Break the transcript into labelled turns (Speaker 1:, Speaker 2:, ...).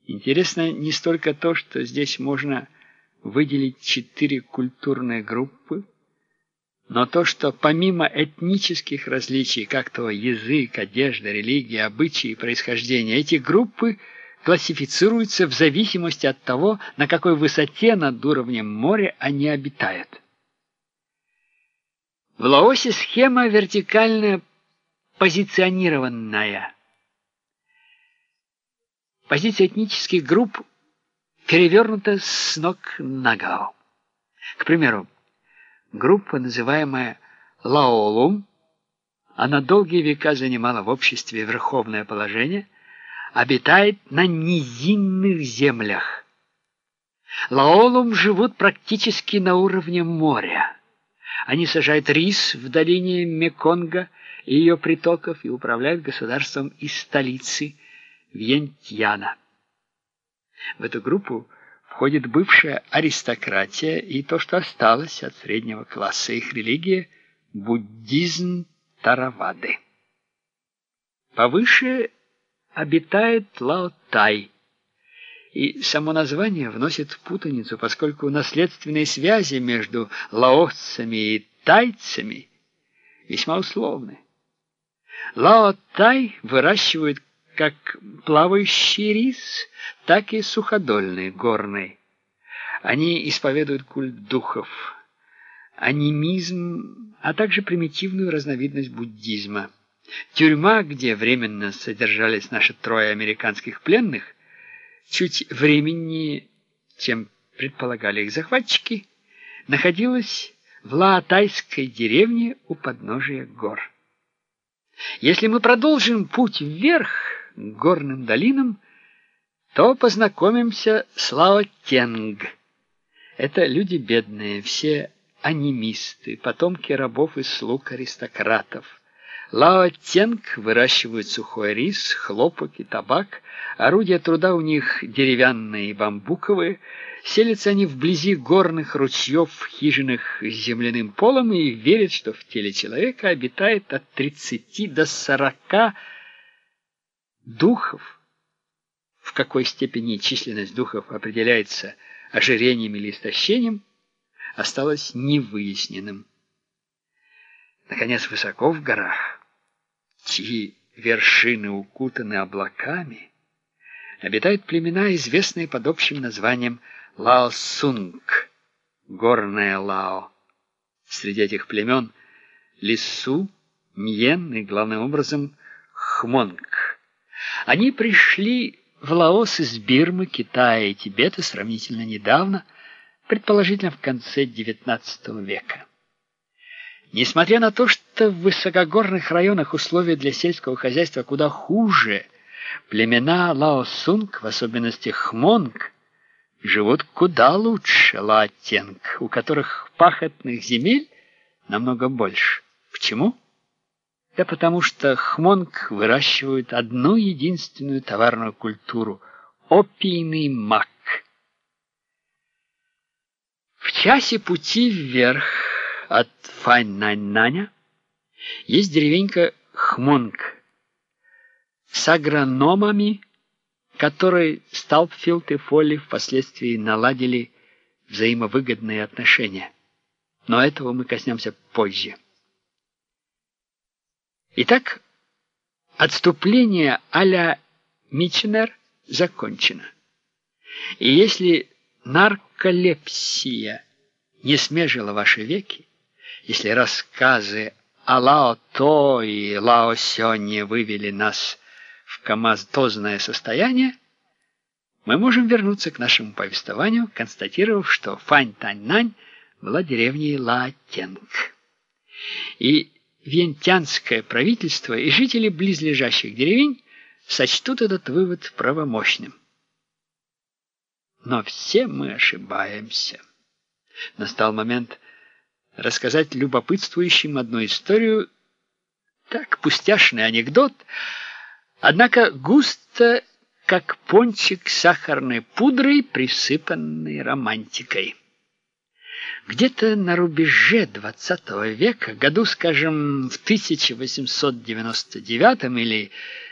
Speaker 1: Интересно не столько то, что здесь можно выделить 4 культурные группы, но то, что помимо этнических различий, как то язык, одежда, религия, обычаи и происхождение, эти группы классифицируются в зависимости от того, на какой высоте над уровнем моря они обитают. В Лаосе схема вертикально позиционированная. Позиция этнических групп перевернута с ног на голову. К примеру, группа, называемая Лаолум, она долгие века занимала в обществе верховное положение, обитает на низинных землях. Лаолум живут практически на уровне моря. Они сажают рис в долине Меконга и ее притоков и управляют государством из столицы Вьентьяна. В эту группу входит бывшая аристократия и то, что осталось от среднего класса. Их религия – буддизм Таравады. Повыше обитает Лаотай, и само название вносит путаницу, поскольку наследственные связи между лаосцами и тайцами весьма условны. Лаотай выращивают как плавающий рис, так и суходольный, горный. Они исповедуют культ духов, анимизм, а также примитивную разновидность буддизма. Тюрьма, где временно содержались наши 3 американских пленных, чуть временнее, чем предполагали их захватчики, находилась в лаотайской деревне у подножия гор. Если мы продолжим путь вверх к горным долинам, то познакомимся с Лаотенг. Это люди бедные, все анимисты, потомки рабов и слуг аристократов. Лаотенг выращивают сухой рис, хлопок и табак. Орудия труда у них деревянные и бамбуковые. Селятся они вблизи горных ручьев в хижинах с земляным полом и верят, что в теле человека обитает от 30 до 40 духов. В какой степени численность духов определяется ожирением или истощением, осталось невыясненным. Наконец, высоко в горах, чьи вершины укутаны облаками, обитают племена, известные под общим названием Лаосунг, горное Лао. Среди этих племен Лису, Ньен и, главным образом, Хмонг. Они пришли в Лаос из Бирмы, Китая и Тибета сравнительно недавно, предположительно в конце XIX века. Несмотря на то, что в высокогорных районах условия для сельского хозяйства куда хуже, племена Лаосунг, в особенности Хмонг, живут куда лучше Лаотенг, у которых пахотных земель намного больше. Почему? Да потому что Хмонг выращивают одну единственную товарную культуру – опийный мак. В часе пути вверх от Файнаньнаня есть деревенька Хмонг с агрономами, которые Сталпфилд и Фолли впоследствии наладили взаимовыгодные отношения. Но этого мы коснемся позже. Итак, отступление а-ля Мичнер закончено. И если нарколепсия не смежила ваши веки, если рассказы о Лао-То и Лао-Сёне вывели нас в коматозное состояние, мы можем вернуться к нашему повествованию, констатировав, что Фаньтаньнань была деревней Лаотенг. И вьентьянское правительство и жители близлежащих деревень сочтут этот вывод правомощным. Но все мы ошибаемся. Настал момент рассказать любопытствующим одну историю, так, пустяшный анекдот, однако густо, как пончик сахарной пудрой, присыпанной романтикой. Где-то на рубеже XX века, году, скажем, в 1899 или